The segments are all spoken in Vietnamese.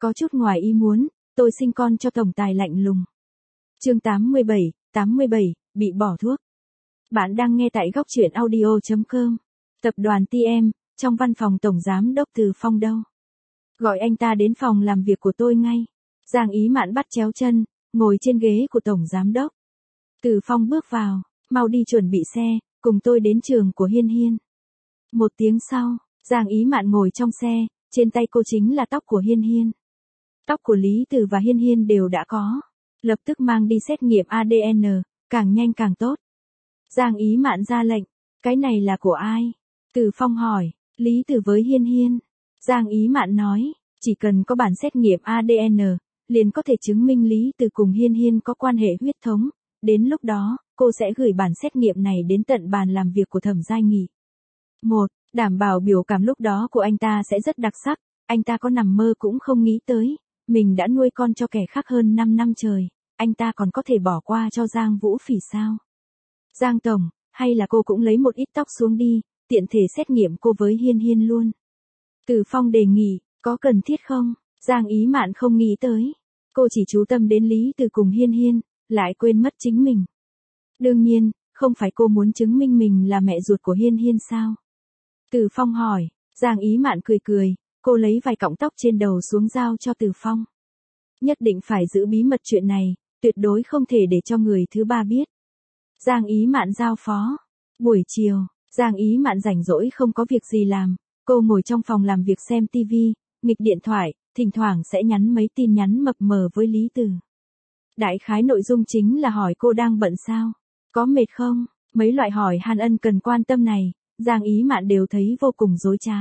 Có chút ngoài ý muốn, tôi sinh con cho tổng tài lạnh lùng. Chương 87, bị bỏ thuốc. Bạn đang nghe tại góc truyện audio.com. Tập đoàn TM, trong văn phòng tổng giám đốc Từ Phong đâu? Gọi anh ta đến phòng làm việc của tôi ngay. Giang Ý Mạn bắt chéo chân, ngồi trên ghế của tổng giám đốc. Từ Phong bước vào, mau đi chuẩn bị xe, cùng tôi đến trường của Hiên Hiên. Một tiếng sau, Giang Ý Mạn ngồi trong xe, trên tay cô chính là tóc của Hiên Hiên. Tóc của Lý Từ và Hiên Hiên đều đã có. Lập tức mang đi xét nghiệm ADN, càng nhanh càng tốt. Giang Ý Mạn ra lệnh, cái này là của ai? Từ Phong hỏi, Lý Từ với Hiên Hiên. Giang Ý Mạn nói, chỉ cần có bản xét nghiệm ADN, liền có thể chứng minh Lý Từ cùng Hiên Hiên có quan hệ huyết thống. Đến lúc đó, cô sẽ gửi bản xét nghiệm này đến tận bàn làm việc của Thẩm Giai Nghị. 1. Đảm bảo biểu cảm lúc đó của anh ta sẽ rất đặc sắc. Anh ta có nằm mơ cũng không nghĩ tới, mình đã nuôi con cho kẻ khác hơn 5 năm trời. Anh ta còn có thể bỏ qua cho Giang Vũ Phỉ sao? Giang Tổng, hay là cô cũng lấy một ít tóc xuống đi, tiện thể xét nghiệm cô với Hiên Hiên luôn. Từ Phong đề nghị, có cần thiết không? Giang Ý Mạn không nghĩ tới. Cô chỉ chú tâm đến Lý Từ cùng Hiên Hiên, lại quên mất chính mình. Đương nhiên, không phải cô muốn chứng minh mình là mẹ ruột của Hiên Hiên sao? Từ Phong hỏi. Giang Ý Mạn cười cười, cô lấy vài cọng tóc trên đầu xuống giao cho Từ Phong. Nhất định phải giữ bí mật chuyện này, tuyệt đối không thể để cho người thứ ba biết. Giang Ý Mạn giao phó. Buổi chiều, Giang Ý Mạn rảnh rỗi không có việc gì làm, cô ngồi trong phòng làm việc xem TV, nghịch điện thoại, thỉnh thoảng sẽ nhắn mấy tin nhắn mập mờ với Lý Từ. Đại khái nội dung chính là hỏi cô đang bận sao, có mệt không, mấy loại hỏi han ân cần quan tâm này, Giang Ý Mạn đều thấy vô cùng dối trá.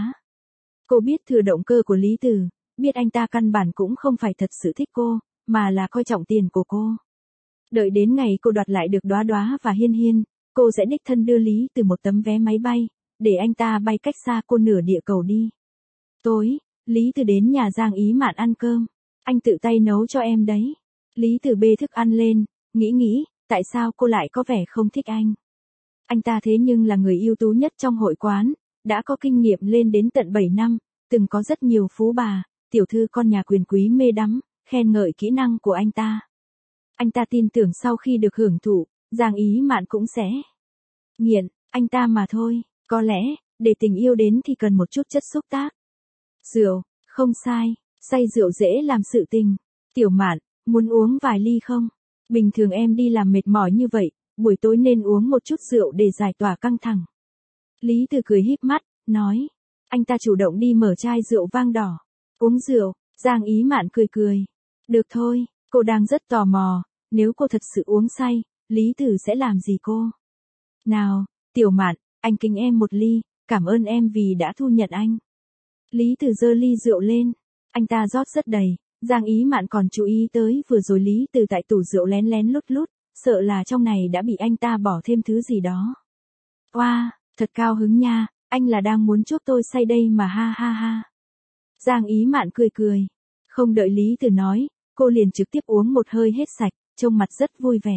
Cô biết thừa động cơ của Lý Từ, biết anh ta căn bản cũng không phải thật sự thích cô, mà là coi trọng tiền của cô. Đợi đến ngày cô đoạt lại được Đóa Đóa và Hiên Hiên, cô sẽ đích thân đưa Lý Từ một tấm vé máy bay, để anh ta bay cách xa cô nửa địa cầu đi. Tối, Lý Từ đến nhà Giang Ý Mạn ăn cơm. Anh tự tay nấu cho em đấy. Lý Từ bê thức ăn lên, nghĩ, tại sao cô lại có vẻ không thích anh? Anh ta thế nhưng là người ưu tú nhất trong hội quán, đã có kinh nghiệm lên đến tận 7 năm, từng có rất nhiều phú bà, tiểu thư con nhà quyền quý mê đắm, khen ngợi kỹ năng của anh ta. Anh ta tin tưởng sau khi được hưởng thụ, Giang Ý Mạn cũng sẽ nghiện anh ta mà thôi. Có lẽ, để tình yêu đến thì cần một chút chất xúc tác. Rượu, không sai, say rượu dễ làm sự tình. Tiểu Mạn, muốn uống vài ly không? Bình thường em đi làm mệt mỏi như vậy, buổi tối nên uống một chút rượu để giải tỏa căng thẳng. Lý Từ cười híp mắt, nói. Anh ta chủ động đi mở chai rượu vang đỏ. Uống rượu, Giang Ý Mạn cười cười. Được thôi, cô đang rất tò mò, nếu cô thật sự uống say, Lý Từ sẽ làm gì cô? Nào, Tiểu Mạn, anh kính em một ly, cảm ơn em vì đã thu nhận anh. Lý Từ giơ ly rượu lên, anh ta rót rất đầy, Giang Ý Mạn còn chú ý tới vừa rồi Lý Từ tại tủ rượu lén lén lút lút, sợ là trong này đã bị anh ta bỏ thêm thứ gì đó. Oa, thật cao hứng nha, anh là đang muốn chuốc tôi say đây mà ha ha ha. Giang Ý Mạn cười cười, không đợi Lý Từ nói, cô liền trực tiếp uống một hơi hết sạch, trông mặt rất vui vẻ.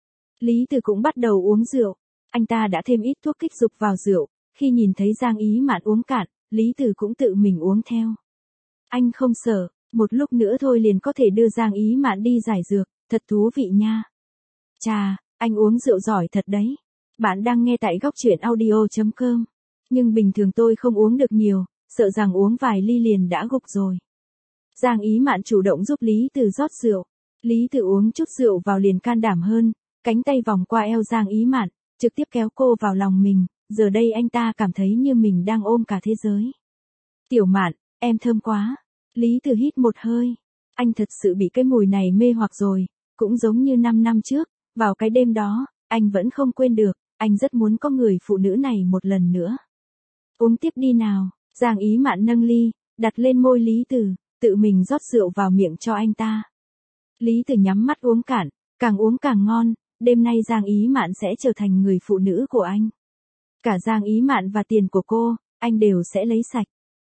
Lý Từ cũng bắt đầu uống rượu, anh ta đã thêm ít thuốc kích dục vào rượu, khi nhìn thấy Giang Ý Mạn uống cạn, Lý Từ cũng tự mình uống theo. Anh không sợ, một lúc nữa thôi liền có thể đưa Giang Ý Mạn đi giải dược, thật thú vị nha. Chà, anh uống rượu giỏi thật đấy. Bạn đang nghe tại góc truyện audio.com. Nhưng bình thường tôi không uống được nhiều, sợ rằng uống vài ly liền đã gục rồi. Giang Ý Mạn chủ động giúp Lý Từ rót rượu. Lý Từ uống chút rượu vào liền can đảm hơn, cánh tay vòng qua eo Giang Ý Mạn, trực tiếp kéo cô vào lòng mình, giờ đây anh ta cảm thấy như mình đang ôm cả thế giới. Tiểu Mạn, em thơm quá. Lý Từ hít một hơi. Anh thật sự bị cái mùi này mê hoặc rồi, cũng giống như 5 năm trước, vào cái đêm đó, anh vẫn không quên được, anh rất muốn có người phụ nữ này một lần nữa. Uống tiếp đi nào, Giang Ý Mạn nâng ly, đặt lên môi Lý Từ, tự mình rót rượu vào miệng cho anh ta. Lý Từ nhắm mắt uống cạn, càng uống càng ngon, đêm nay Giang Ý Mạn sẽ trở thành người phụ nữ của anh. Cả Giang Ý Mạn và tiền của cô, anh đều sẽ lấy sạch.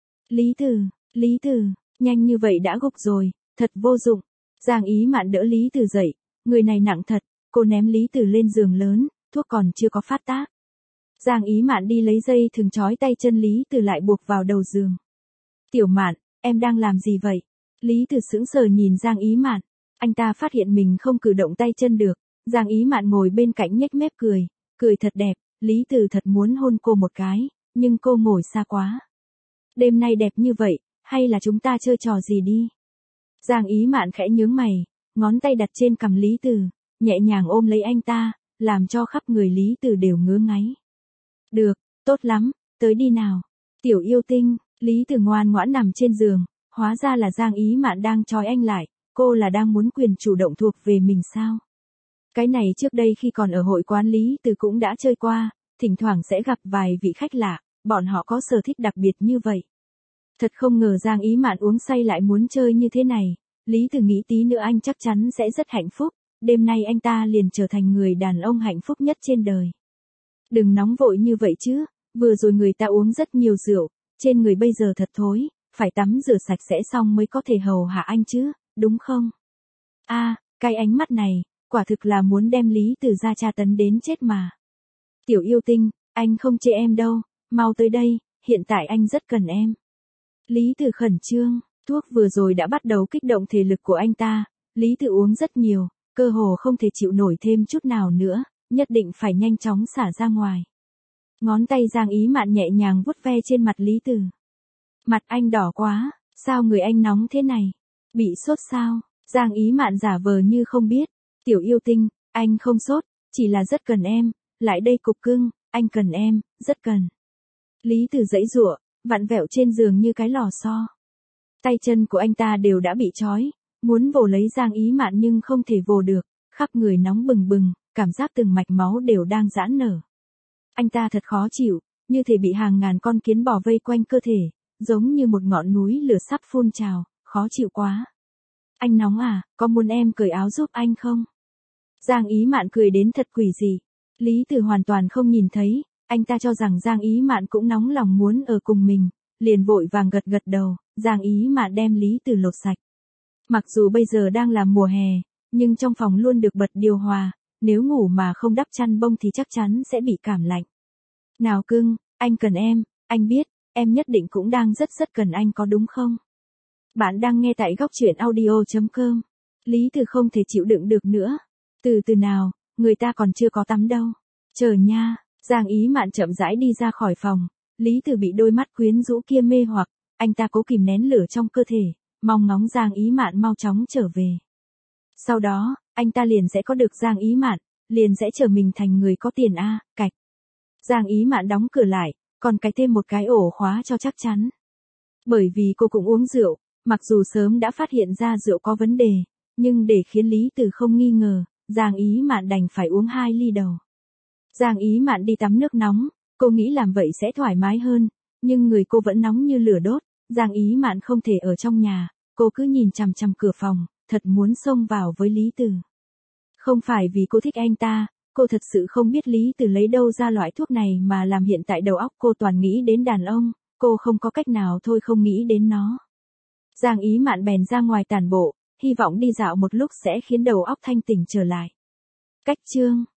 Lý Từ, nhanh như vậy đã gục rồi, thật vô dụng. Giang Ý Mạn đỡ Lý Từ dậy, người này nặng thật, cô ném Lý Từ lên giường lớn, thuốc còn chưa có phát tác. Giang Ý Mạn đi lấy dây thừng trói tay chân Lý Từ lại buộc vào đầu giường. Tiểu Mạn, em đang làm gì vậy? Lý Từ sững sờ nhìn Giang Ý Mạn, anh ta phát hiện mình không cử động tay chân được, Giang Ý Mạn ngồi bên cạnh nhếch mép cười, cười thật đẹp, Lý Từ thật muốn hôn cô một cái, nhưng cô ngồi xa quá. Đêm nay đẹp như vậy, hay là chúng ta chơi trò gì đi? Giang Ý Mạn khẽ nhướng mày, ngón tay đặt trên cằm Lý Từ, nhẹ nhàng ôm lấy anh ta, làm cho khắp người Lý Từ đều ngứa ngáy. Được, tốt lắm, tới đi nào. Tiểu yêu tinh, Lý Từ ngoan ngoãn nằm trên giường, hóa ra là Giang Ý Mạn đang trói anh lại, cô là đang muốn quyền chủ động thuộc về mình sao? Cái này trước đây khi còn ở hội quán Lý Từ cũng đã chơi qua, thỉnh thoảng sẽ gặp vài vị khách lạ, bọn họ có sở thích đặc biệt như vậy. Thật không ngờ Giang Ý Mạn uống say lại muốn chơi như thế này, Lý Từ nghĩ tí nữa anh chắc chắn sẽ rất hạnh phúc, đêm nay anh ta liền trở thành người đàn ông hạnh phúc nhất trên đời. Đừng nóng vội như vậy chứ, vừa rồi người ta uống rất nhiều rượu, trên người bây giờ thật thối, phải tắm rửa sạch sẽ xong mới có thể hầu hạ anh chứ, đúng không? Cái ánh mắt này, quả thực là muốn đem Lý Từ ra tra tấn đến chết mà. Tiểu yêu tinh, anh không chê em đâu, mau tới đây, hiện tại anh rất cần em. Lý Từ khẩn trương, thuốc vừa rồi đã bắt đầu kích động thể lực của anh ta, Lý Từ uống rất nhiều, cơ hồ không thể chịu nổi thêm chút nào nữa, nhất định phải nhanh chóng xả ra ngoài. Ngón tay Giang Ý Mạn nhẹ nhàng vuốt ve trên mặt Lý Từ. Mặt anh đỏ quá, sao người anh nóng thế này? Bị sốt sao? Giang Ý Mạn giả vờ như không biết. Tiểu yêu tinh, anh không sốt, chỉ là rất cần em, lại đây cục cưng, anh cần em, rất cần. Lý Từ giãy giụa, vặn vẹo trên giường như cái lò xo. Tay chân của anh ta đều đã bị trói, muốn vồ lấy Giang Ý Mạn nhưng không thể vồ được, khắp người nóng bừng bừng, cảm giác từng mạch máu đều đang giãn nở. Anh ta thật khó chịu, như thể bị hàng ngàn con kiến bò vây quanh cơ thể, giống như một ngọn núi lửa sắp phun trào, khó chịu quá. Anh nóng à, có muốn em cởi áo giúp anh không? Giang Ý Mạn cười đến thật quỷ dị. Lý Từ hoàn toàn không nhìn thấy, anh ta cho rằng Giang Ý Mạn cũng nóng lòng muốn ở cùng mình, liền vội vàng gật gật đầu, Giang Ý Mạn đem Lý Từ lột sạch. Mặc dù bây giờ đang là mùa hè, nhưng trong phòng luôn được bật điều hòa, nếu ngủ mà không đắp chăn bông thì chắc chắn sẽ bị cảm lạnh. Nào cưng, anh cần em, anh biết, em nhất định cũng đang rất cần anh có đúng không? Bạn đang nghe tại góc truyện audio.com. Lý Từ không thể chịu đựng được nữa. Từ từ nào, người ta còn chưa có tắm đâu. Chờ nha, Giang Ý Mạn chậm rãi đi ra khỏi phòng. Lý Từ bị đôi mắt quyến rũ kia mê hoặc, anh ta cố kìm nén lửa trong cơ thể, mong ngóng Giang Ý Mạn mau chóng trở về. Sau đó, anh ta liền sẽ có được Giang Ý Mạn, liền sẽ trở mình thành người có tiền cạch. Giang Ý Mạn đóng cửa lại, còn cài thêm một cái ổ khóa cho chắc chắn. Bởi vì cô cũng uống rượu, mặc dù sớm đã phát hiện ra rượu có vấn đề, nhưng để khiến Lý Từ không nghi ngờ, Giang Ý Mạn đành phải uống 2 ly đầu. Giang Ý Mạn đi tắm nước nóng, cô nghĩ làm vậy sẽ thoải mái hơn, nhưng người cô vẫn nóng như lửa đốt, Giang Ý Mạn không thể ở trong nhà, cô cứ nhìn chằm chằm cửa phòng, thật muốn xông vào với Lý Từ. Không phải vì cô thích anh ta, cô thật sự không biết Lý Từ lấy đâu ra loại thuốc này mà làm hiện tại đầu óc cô toàn nghĩ đến đàn ông, cô không có cách nào thôi không nghĩ đến nó. Giang Ý Mạn bèn ra ngoài tản bộ, hy vọng đi dạo một lúc sẽ khiến đầu óc thanh tỉnh trở lại. Cách chương